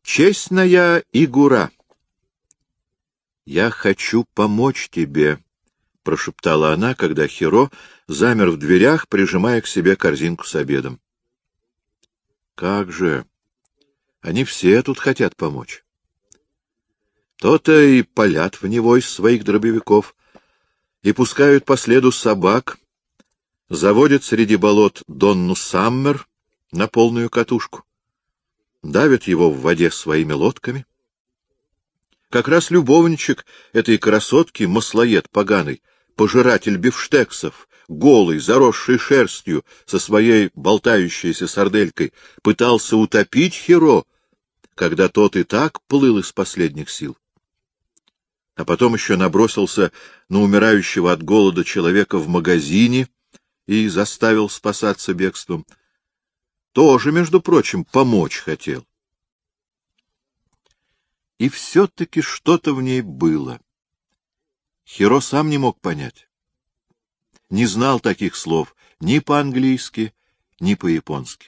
Честная Игура, я хочу помочь тебе, — прошептала она, когда Хиро замер в дверях, прижимая к себе корзинку с обедом. — Как же! Они все тут хотят помочь. То-то и палят в него из своих дробовиков, и пускают по следу собак, заводят среди болот Донну Саммер на полную катушку, давят его в воде своими лодками. Как раз любовничек этой красотки, маслоед поганый, пожиратель бифштексов, голый, заросший шерстью, со своей болтающейся сарделькой, пытался утопить Хиро, когда тот и так плыл из последних сил. А потом еще набросился на умирающего от голода человека в магазине и заставил спасаться бегством. Тоже, между прочим, помочь хотел. И все-таки что-то в ней было. Хиро сам не мог понять. Не знал таких слов ни по-английски, ни по-японски.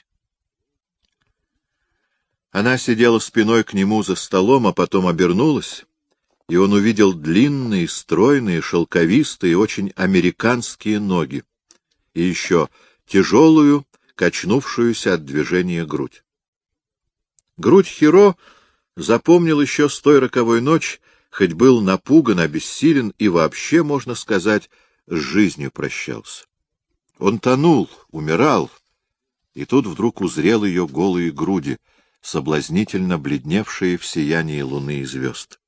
Она сидела спиной к нему за столом, а потом обернулась, и он увидел длинные, стройные, шелковистые, очень американские ноги и еще тяжелую, качнувшуюся от движения грудь. Грудь Хиро запомнил еще с той роковой ночи, хоть был напуган, обессилен и вообще, можно сказать, с жизнью прощался. Он тонул, умирал, и тут вдруг узрел ее голые груди, соблазнительно бледневшие в сиянии луны и звезд.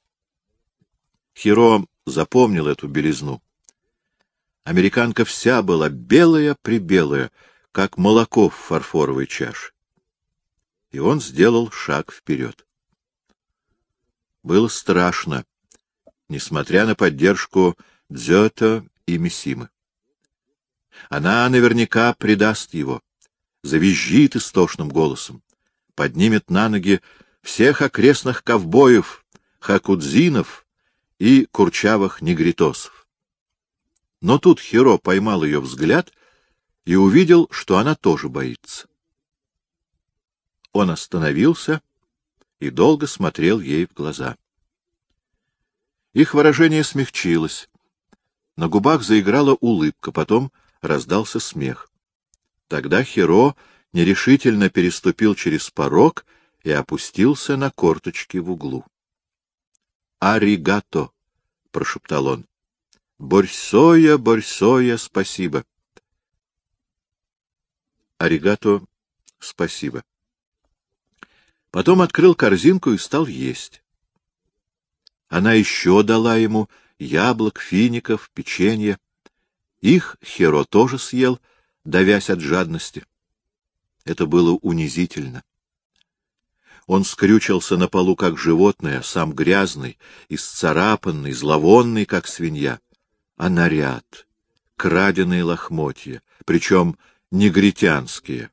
Хиро запомнил эту белизну. Американка вся была белая-пребелая, как молоко в фарфоровой чаше. И он сделал шаг вперед. Было страшно, несмотря на поддержку Дзёто и Мисимы. Она наверняка предаст его, завизжит истошным голосом, поднимет на ноги всех окрестных ковбоев, хакудзинов и курчавых негритосов. Но тут Хиро поймал ее взгляд и увидел, что она тоже боится. Он остановился и долго смотрел ей в глаза. Их выражение смягчилось. На губах заиграла улыбка, потом раздался смех. Тогда Хиро нерешительно переступил через порог и опустился на корточки в углу. «Аригато!» — прошептал он. «Борьсоя, борьсоя, спасибо!» «Аригато, спасибо!» Потом открыл корзинку и стал есть. Она еще дала ему яблок, фиников, печенье. Их Хиро тоже съел, давясь от жадности. Это было унизительно. Он скрючился на полу, как животное, сам грязный, исцарапанный, зловонный, как свинья. А наряд, краденые лохмотья, причем негритянские.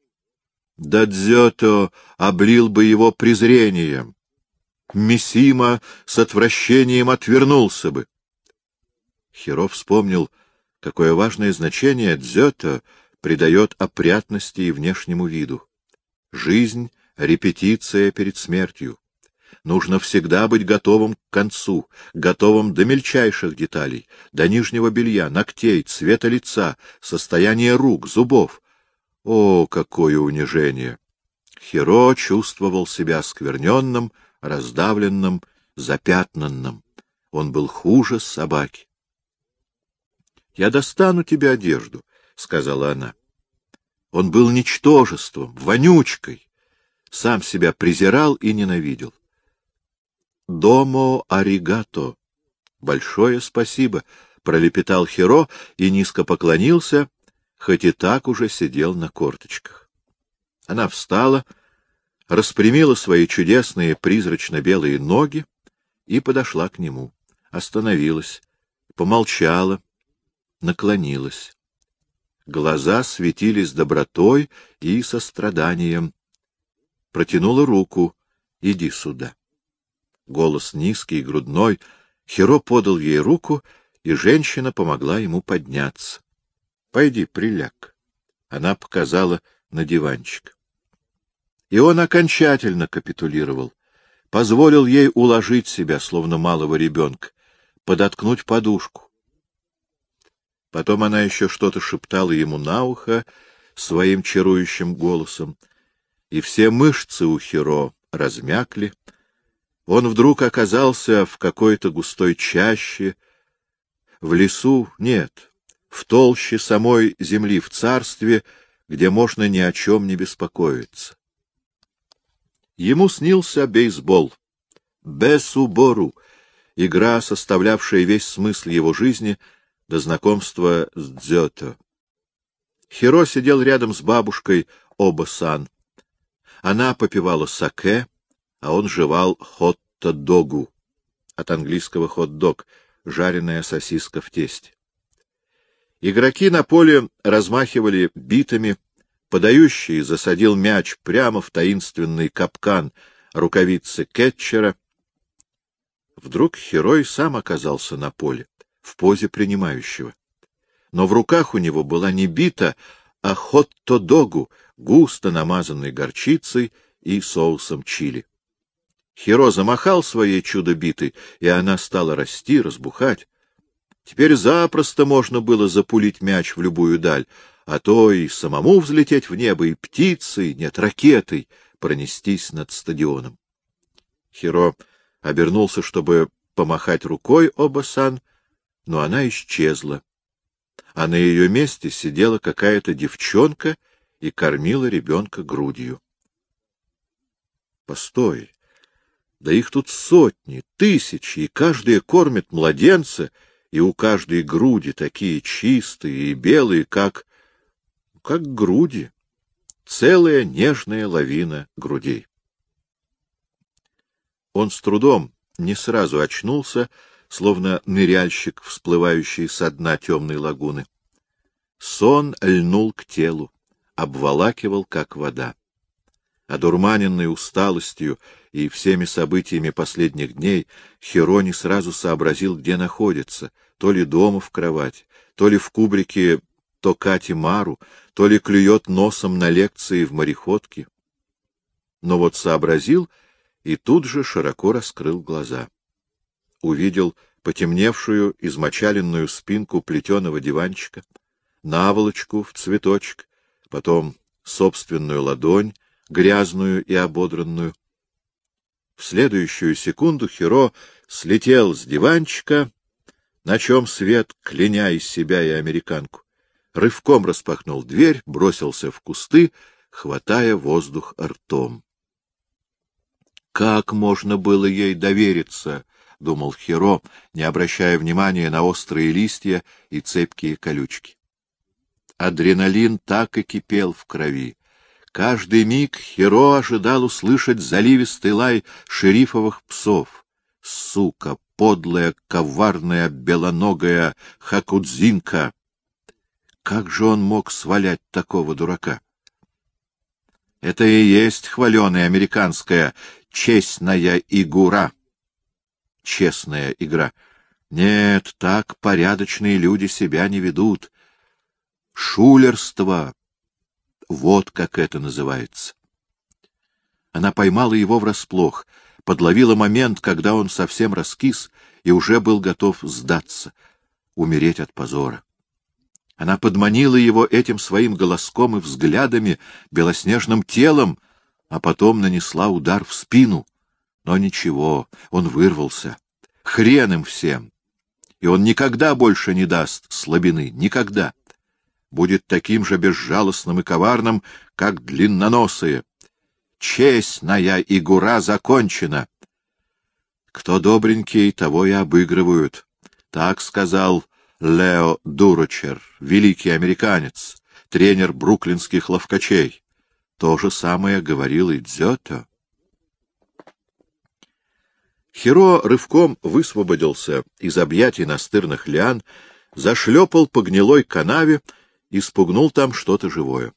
Да Дзёто облил бы его презрением. Мисима с отвращением отвернулся бы. Хиро вспомнил, какое важное значение Дзёто придает опрятности и внешнему виду. Жизнь — репетиция перед смертью. Нужно всегда быть готовым к концу, готовым до мельчайших деталей, до нижнего белья, ногтей, цвета лица, состояния рук, зубов. О, какое унижение! Хиро чувствовал себя оскверненным, раздавленным, запятнанным. Он был хуже собаки. — Я достану тебе одежду, — сказала она. Он был ничтожеством, вонючкой, сам себя презирал и ненавидел. — Домо аригато! Большое спасибо! — пролепетал Хиро и низко поклонился, хоть и так уже сидел на корточках. Она встала, распрямила свои чудесные призрачно-белые ноги и подошла к нему. Остановилась, помолчала, наклонилась. Глаза светились добротой и состраданием. Протянула руку. — Иди сюда. Голос низкий и грудной. Хиро подал ей руку, и женщина помогла ему подняться. — Пойди, приляг. Она показала на диванчик. И он окончательно капитулировал, позволил ей уложить себя, словно малого ребенка, подоткнуть подушку. Потом она еще что-то шептала ему на ухо своим чарующим голосом, и все мышцы у Хиро размякли. Он вдруг оказался в какой-то густой чаще, в лесу, нет, в толще самой земли, в царстве, где можно ни о чем не беспокоиться. Ему снился бейсбол, бесубору, игра, составлявшая весь смысл его жизни до знакомства с дзёто. Хиро сидел рядом с бабушкой Оба-сан. Она попивала саке, а он жевал хотто-догу, от английского хот-дог, жареная сосиска в тесте. Игроки на поле размахивали битами, подающий засадил мяч прямо в таинственный капкан рукавицы кетчера. Вдруг Хиро сам оказался на поле, в позе принимающего. Но в руках у него была не бита, а хотто-догу, густо намазанной горчицей и соусом чили. Хиро замахал своей чудо-битой, и она стала расти, разбухать. Теперь запросто можно было запулить мяч в любую даль, а то и самому взлететь в небо, и птицей, нет, ракетой, пронестись над стадионом. Хиро обернулся, чтобы помахать рукой Оба-сан, но она исчезла, а на ее месте сидела какая-то девчонка и кормила ребенка грудью. Постой, да их тут сотни, тысячи, и каждая кормит младенца, и у каждой груди такие чистые и белые, как груди, целая нежная лавина грудей. Он с трудом, не сразу очнулся, словно ныряльщик, всплывающий со дна темной лагуны. Сон льнул к телу, обволакивал, как вода. Одурманенный усталостью и всеми событиями последних дней, Хиро не сразу сообразил, где находится, то ли дома в кровать, то ли в кубрике Токати Мару, то ли клюет носом на лекции в мореходке. Но вот сообразил и тут же широко раскрыл глаза. Увидел потемневшую, измочаленную спинку плетеного диванчика, наволочку в цветочек, потом собственную ладонь, грязную и ободранную. В следующую секунду Хиро слетел с диванчика, на чем свет, кляня из себя и американку, рывком распахнул дверь, бросился в кусты, хватая воздух ртом. Как можно было ей довериться, — думал Хиро, не обращая внимания на острые листья и цепкие колючки. Адреналин так и кипел в крови. Каждый миг Хиро ожидал услышать заливистый лай шерифовых псов. Сука, подлая, коварная, белоногая хакудзинка! Как же он мог свалять такого дурака? Это и есть хваленая американская честная игра. Честная игра. Нет, так порядочные люди себя не ведут. Шулерство. Вот как это называется. Она поймала его врасплох, подловила момент, когда он совсем раскис и уже был готов сдаться, умереть от позора. Она подманила его этим своим голоском и взглядами, белоснежным телом, а потом нанесла удар в спину. Но ничего, он вырвался. Хрен им всем. И он никогда больше не даст слабины, никогда. Будет таким же безжалостным и коварным, как длинноносые. Честная игра закончена. Кто добренький, того и обыгрывают. Так сказал Лео Дурочер, великий американец, тренер бруклинских ловкачей. То же самое говорил и Дзёто. Хиро рывком высвободился из объятий настырных лиан, зашлепал по гнилой канаве и спугнул там что-то живое.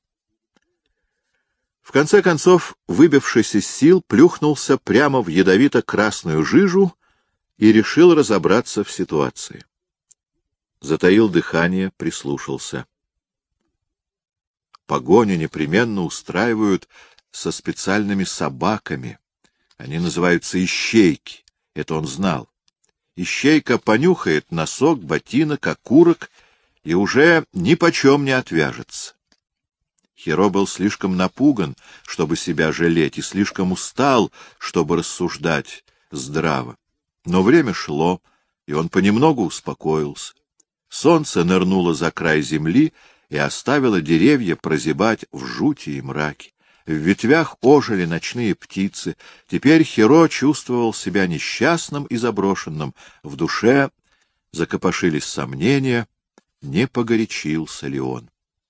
В конце концов, выбившись из сил, плюхнулся прямо в ядовито-красную жижу и решил разобраться в ситуации. Затаил дыхание, прислушался. Погоню непременно устраивают со специальными собаками. Они называются ищейки. Это он знал. Ищейка понюхает носок, ботинок, окурок и уже нипочем не отвяжется. Хиро был слишком напуган, чтобы себя жалеть, и слишком устал, чтобы рассуждать здраво. Но время шло, и он понемногу успокоился. Солнце нырнуло за край земли и оставило деревья прозябать в жути и мраке. В ветвях ожили ночные птицы. Теперь Хиро чувствовал себя несчастным и заброшенным. В душе закопошились сомнения, не погорячился ли он.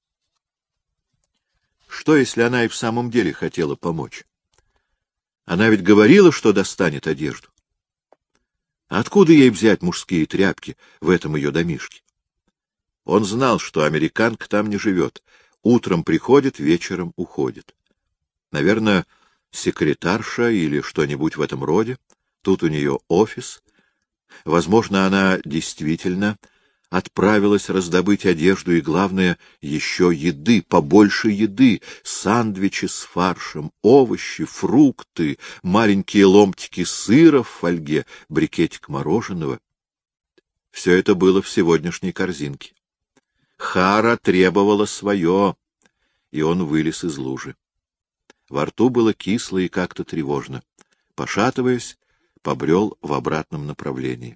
Что, если она и в самом деле хотела помочь? Она ведь говорила, что достанет одежду. Откуда ей взять мужские тряпки в этом ее домишке? Он знал, что американка там не живет. Утром приходит, вечером уходит. Наверное, секретарша или что-нибудь в этом роде. Тут у нее офис. Возможно, она действительно отправилась раздобыть одежду и, главное, еще еды, побольше еды, сандвичи с фаршем, овощи, фрукты, маленькие ломтики сыра в фольге, брикетик мороженого. Все это было в сегодняшней корзинке. Хара требовала свое, и он вылез из лужи. Во рту было кисло и как-то тревожно. Пошатываясь, побрел в обратном направлении.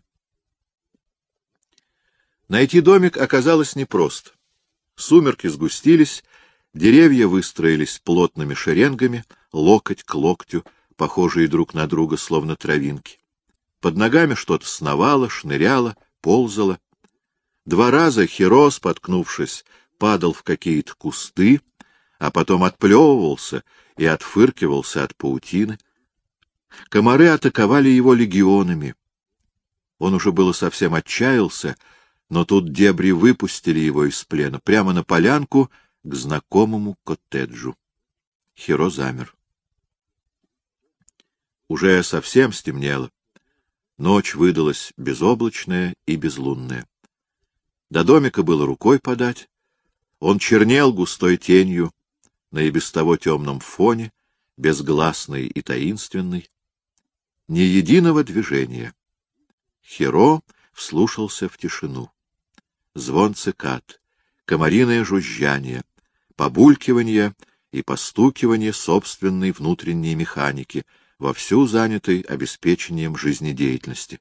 Найти домик оказалось непросто. Сумерки сгустились, деревья выстроились плотными шеренгами, локоть к локтю, похожие друг на друга, словно травинки. Под ногами что-то сновало, шныряло, ползало. 2 раза Хиро, споткнувшись, падал в какие-то кусты, а потом отплевывался и отфыркивался от паутины. Комары атаковали его легионами. Он уже было совсем отчаялся, но тут дебри выпустили его из плена прямо на полянку к знакомому коттеджу. Хиро замер. Уже совсем стемнело. Ночь выдалась безоблачная и безлунная. До домика было рукой подать. Он чернел густой тенью на и без того темном фоне, безгласный и таинственный. Ни единого движения. Хиро вслушался в тишину. Звон цикад, комариное жужжание, побулькивание и постукивание собственной внутренней механики, вовсю занятой обеспечением жизнедеятельности.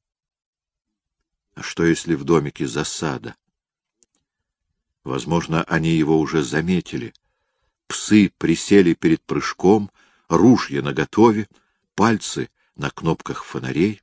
А что, если в домике засада? Возможно, они его уже заметили. Псы присели перед прыжком, ружья наготове, пальцы на кнопках фонарей.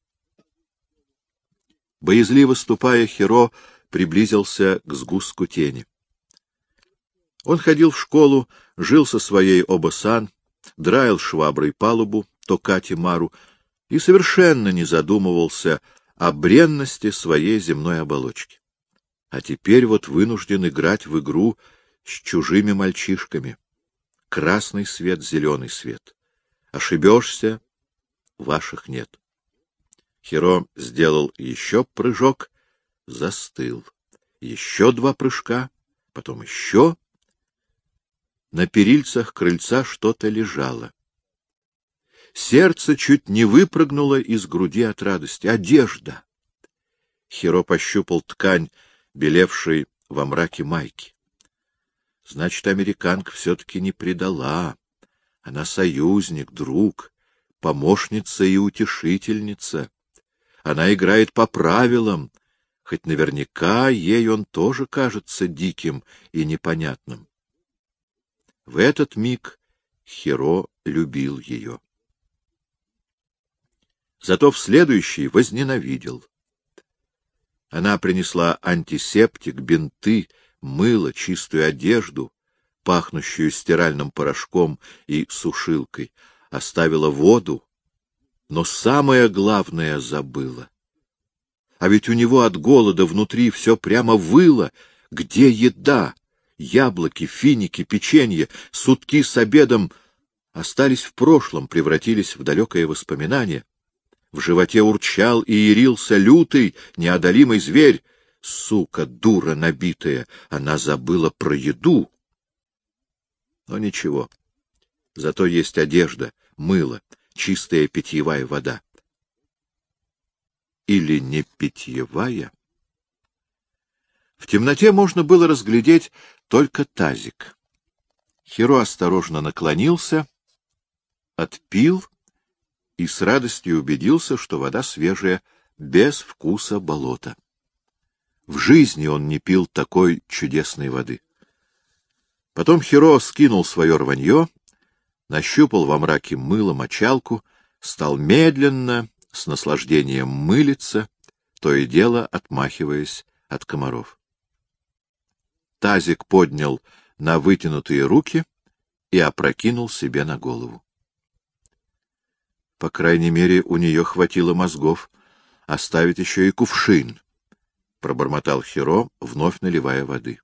Боязливо ступая, Хиро приблизился к сгустку тени. Он ходил в школу, жил со своей Обо-сан, драил шваброй палубу Токати Мару и совершенно не задумывался о бренности своей земной оболочки. А теперь вот вынужден играть в игру с чужими мальчишками. Красный свет, зеленый свет. Ошибешься — ваших нет. Хиро сделал еще прыжок, застыл. Еще 2 прыжка, потом еще. На перильцах крыльца что-то лежало. Сердце чуть не выпрыгнуло из груди от радости. Одежда! Хиро пощупал ткань, белевшей во мраке майки. Значит, американка все-таки не предала. Она союзник, друг, помощница и утешительница. Она играет по правилам, хоть наверняка ей он тоже кажется диким и непонятным. В этот миг Хиро любил ее. Зато в следующий возненавидел. Она принесла антисептик, бинты, мыло, чистую одежду, пахнущую стиральным порошком и сушилкой, оставила воду, но самое главное забыла. А ведь у него от голода внутри все прямо выло. Где еда? Яблоки, финики, печенье, сутки с обедом остались в прошлом, превратились в далекое воспоминание. В животе урчал и ярился лютый, неодолимый зверь. Сука, дура набитая, она забыла про еду. Но ничего. Зато есть одежда, мыло, чистая питьевая вода. Или не питьевая? В темноте можно было разглядеть только тазик. Хиро осторожно наклонился, отпил и с радостью убедился, что вода свежая, без вкуса болота. В жизни он не пил такой чудесной воды. Потом Хиро скинул свое рванье, нащупал во мраке мыло мочалку, стал медленно, с наслаждением мылиться, то и дело отмахиваясь от комаров. Тазик поднял на вытянутые руки и опрокинул себе на голову. По крайней мере, у нее хватило мозгов оставить еще и кувшин, — пробормотал Хиро, вновь наливая воды.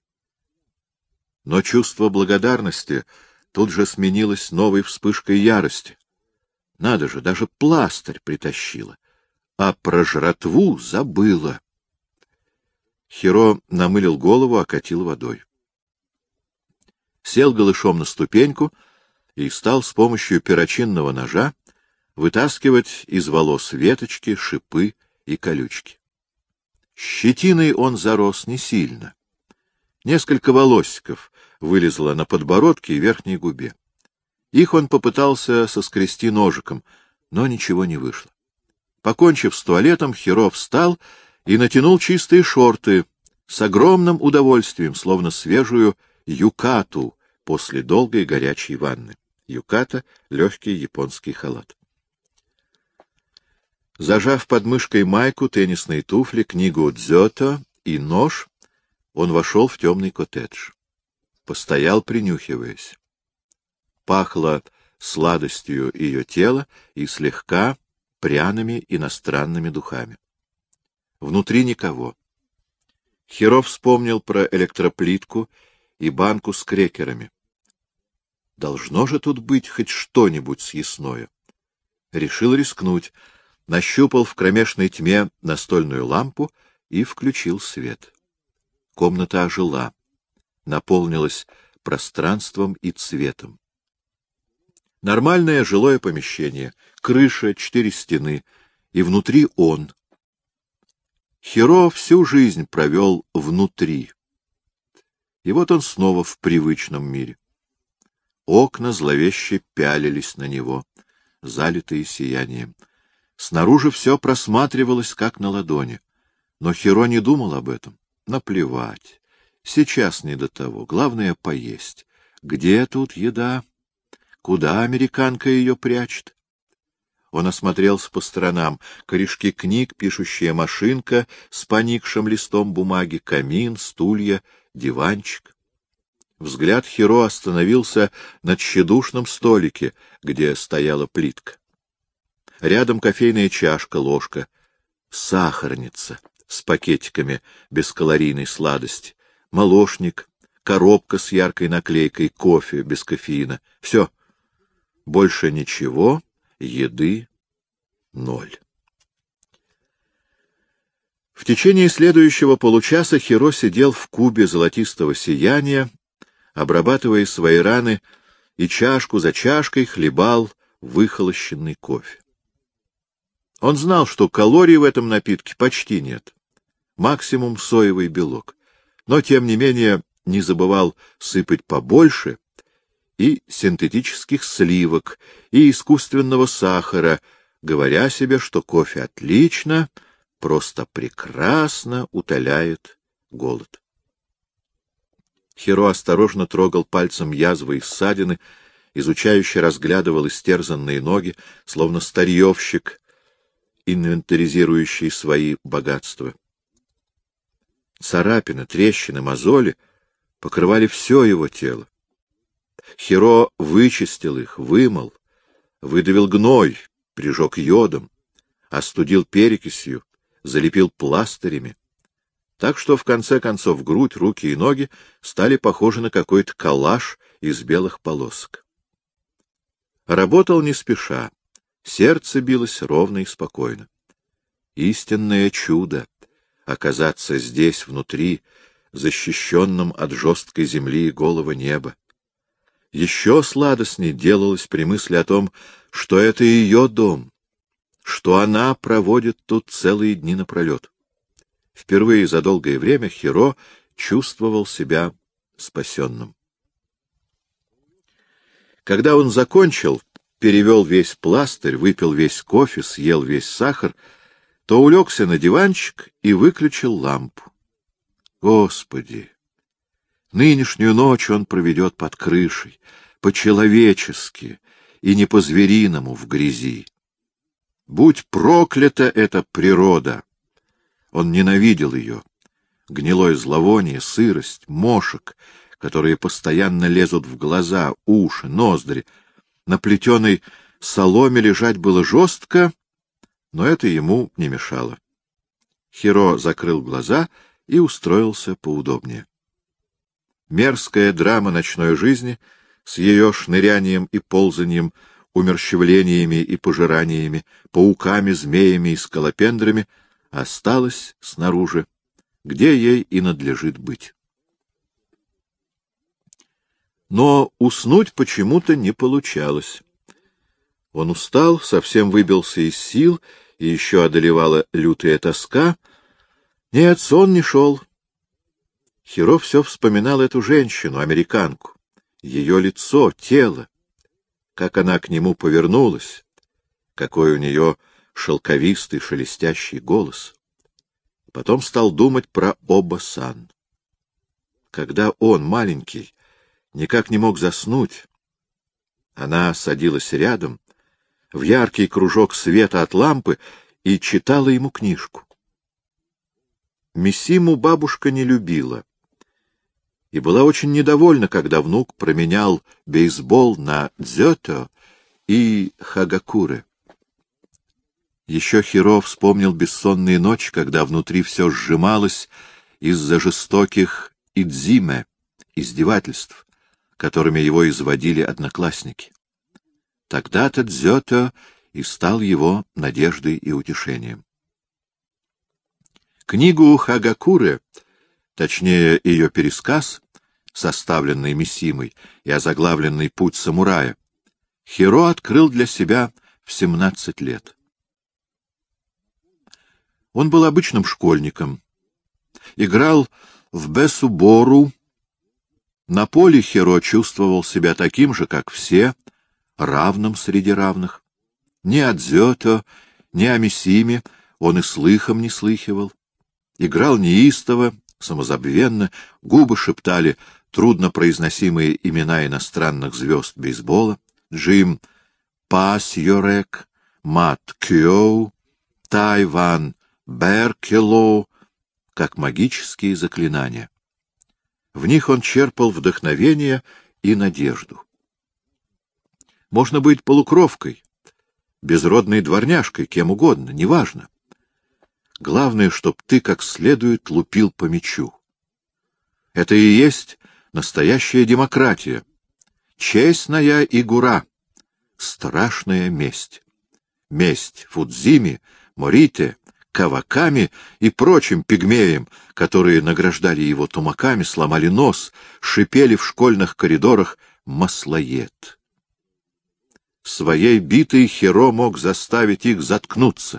Но чувство благодарности тут же сменилось новой вспышкой ярости. Надо же, даже пластырь притащила, а про жратву забыла. Хиро намылил голову, окатил водой. Сел голышом на ступеньку и стал с помощью перочинного ножа вытаскивать из волос веточки, шипы и колючки. Щетиной он зарос не сильно. Несколько волосиков вылезло на подбородке и верхней губе. Их он попытался соскрести ножиком, но ничего не вышло. Покончив с туалетом, Хиро встал и натянул чистые шорты с огромным удовольствием, словно свежую юкату после долгой горячей ванны. Юката — легкий японский халат. Зажав под мышкой майку, теннисные туфли, книгу дзёто и нож, он вошел в темный коттедж. Постоял, принюхиваясь. Пахло сладостью ее тела и слегка пряными иностранными духами. Внутри никого. Хиро вспомнил про электроплитку и банку с крекерами. Должно же тут быть хоть что-нибудь съестное. Решил рискнуть, нащупал в кромешной тьме настольную лампу и включил свет. Комната ожила, наполнилась пространством и цветом. Нормальное жилое помещение, крыша, 4 стены, и внутри он. Хиро всю жизнь провел внутри. И вот он снова в привычном мире. Окна зловеще пялились на него, залитые сиянием. Снаружи все просматривалось, как на ладони. Но Хиро не думал об этом. Наплевать. Сейчас не до того. Главное — поесть. Где тут еда? Куда американка ее прячет? Он осмотрелся по сторонам. Корешки книг, пишущая машинка с поникшим листом бумаги, камин, стулья, диванчик. Взгляд Хиро остановился на тщедушном столике, где стояла плитка. Рядом кофейная чашка, ложка, сахарница с пакетиками бескалорийной сладости, молочник, коробка с яркой наклейкой, кофе без кофеина. Все. Больше ничего, еды ноль. В течение следующего получаса Хиро сидел в кубе золотистого сияния, обрабатывая свои раны, и чашку за чашкой хлебал выхолощенный кофе. Он знал, что калорий в этом напитке почти нет, максимум соевый белок, но, тем не менее, не забывал сыпать побольше и синтетических сливок, и искусственного сахара, говоря себе, что кофе отлично, просто прекрасно утоляет голод. Хиро осторожно трогал пальцем язвы и ссадины, изучающе разглядывал истерзанные ноги, словно старьевщик, инвентаризирующий свои богатства. Царапины, трещины, мозоли покрывали все его тело. Хиро вычистил их, вымыл, выдавил гной, прижег йодом, остудил перекисью, залепил пластырями, так что, в конце концов, грудь, руки и ноги стали похожи на какой-то коллаж из белых полосок. Работал не спеша, сердце билось ровно и спокойно. Истинное чудо — оказаться здесь, внутри, защищенным от жесткой земли и голого неба. Еще сладостней делалось при мысли о том, что это ее дом, что она проводит тут целые дни напролет. Впервые за долгое время Хиро чувствовал себя спасенным. Когда он закончил, перевел весь пластырь, выпил весь кофе, съел весь сахар, то улегся на диванчик и выключил лампу. Господи! Нынешнюю ночь он проведет под крышей, по-человечески и не по-звериному в грязи. Будь проклята эта природа! Он ненавидел ее. Гнилое зловоние, сырость, мошек, которые постоянно лезут в глаза, уши, ноздри. На плетеной соломе лежать было жестко, но это ему не мешало. Хиро закрыл глаза и устроился поудобнее. Мерзкая драма ночной жизни с ее шнырянием и ползаньем, умерщвлениями и пожираниями, пауками, змеями и скалопендрами осталась снаружи, где ей и надлежит быть. Но уснуть почему-то не получалось. Он устал, совсем выбился из сил, и еще одолевала лютая тоска. Нет, сон не шел. Хиро все вспоминал эту женщину, американку, ее лицо, тело, как она к нему повернулась, какой у нее шелковистый шелестящий голос. Потом стал думать про Оба-сан. Когда он, маленький, никак не мог заснуть, она садилась рядом, в яркий кружок света от лампы, и читала ему книжку. Мисиму бабушка не любила и была очень недовольна, когда внук променял бейсбол на дзёто и хагакуре. Еще Хиро вспомнил бессонные ночи, когда внутри все сжималось из-за жестоких идзиме, издевательств, которыми его изводили одноклассники. Тогда-то дзёто и стал его надеждой и утешением. Книгу Хагакуре, точнее ее пересказ, составленный Мисимой и озаглавленный «Путь самурая», Хиро открыл для себя в 17 лет. Он был обычным школьником, играл в бесубору. На поле Хиро чувствовал себя таким же, как все, равным среди равных. Ни о дзёто, ни о Мисиме он и слыхом не слыхивал. Играл неистово, самозабвенно, губы шептали труднопроизносимые имена иностранных звезд бейсбола: Джим Пасьорек, Мат Кёу, Тайван Беркелоу, как магические заклинания. В них он черпал вдохновение и надежду. Можно быть полукровкой, безродной дворняжкой, кем угодно, неважно. Главное, чтоб ты как следует лупил по мячу. Это и есть настоящая демократия, честная игура, страшная месть. Месть Фудзими, Морите, Каваками и прочим пигмеям, которые награждали его тумаками, сломали нос, шипели в школьных коридорах маслоед. Своей битой Хиро мог заставить их заткнуться.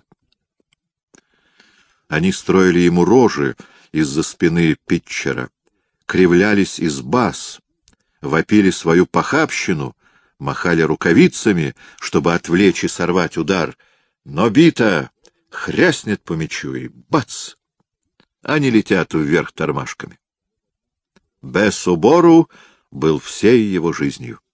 Они строили ему рожи из-за спины питчера, кривлялись из баз, вопили свою похабщину, махали рукавицами, чтобы отвлечь и сорвать удар, но бита хряснет по мячу и бац! Они летят вверх тормашками. Бесубору был всей его жизнью.